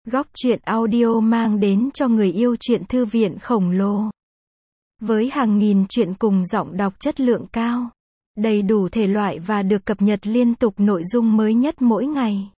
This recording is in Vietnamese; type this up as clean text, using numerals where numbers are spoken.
Góc truyện audio mang đến cho người yêu truyện thư viện khổng lồ. Với hàng nghìn truyện cùng giọng đọc chất lượng cao, đầy đủ thể loại và được cập nhật liên tục nội dung mới nhất mỗi ngày.